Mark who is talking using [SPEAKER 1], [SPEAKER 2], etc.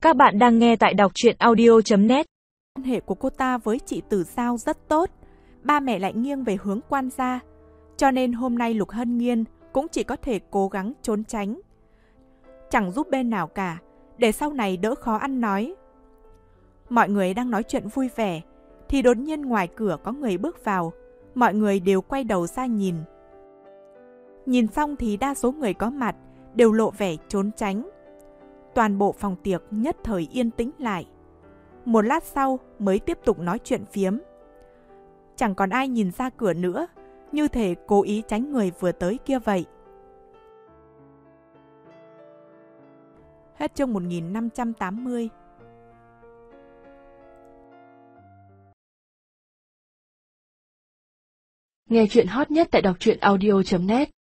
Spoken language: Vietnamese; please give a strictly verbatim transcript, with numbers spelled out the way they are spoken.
[SPEAKER 1] Các bạn đang nghe tại đọc truyện audio chấm net.
[SPEAKER 2] Quan hệ của cô ta với chị Tử Giao rất tốt, ba mẹ lại nghiêng về hướng Quan gia, cho nên hôm nay Lục Hân Nghiên cũng chỉ có thể cố gắng trốn tránh. Chẳng giúp bên nào cả, để sau này đỡ khó ăn nói. Mọi người đang nói chuyện vui vẻ, thì đột nhiên ngoài cửa có người bước vào, mọi người đều quay đầu ra nhìn. Nhìn xong thì đa số người có mặt đều lộ vẻ trốn tránh. Toàn bộ phòng tiệc nhất thời yên tĩnh lại. Một lát sau mới tiếp tục nói chuyện phiếm. Chẳng còn ai nhìn ra cửa nữa, như thể cố ý tránh người vừa tới kia vậy. Hết chương một nghìn năm trăm tám mươi.
[SPEAKER 1] Nghe chuyện hot nhất tại đọc truyện audio chấm net.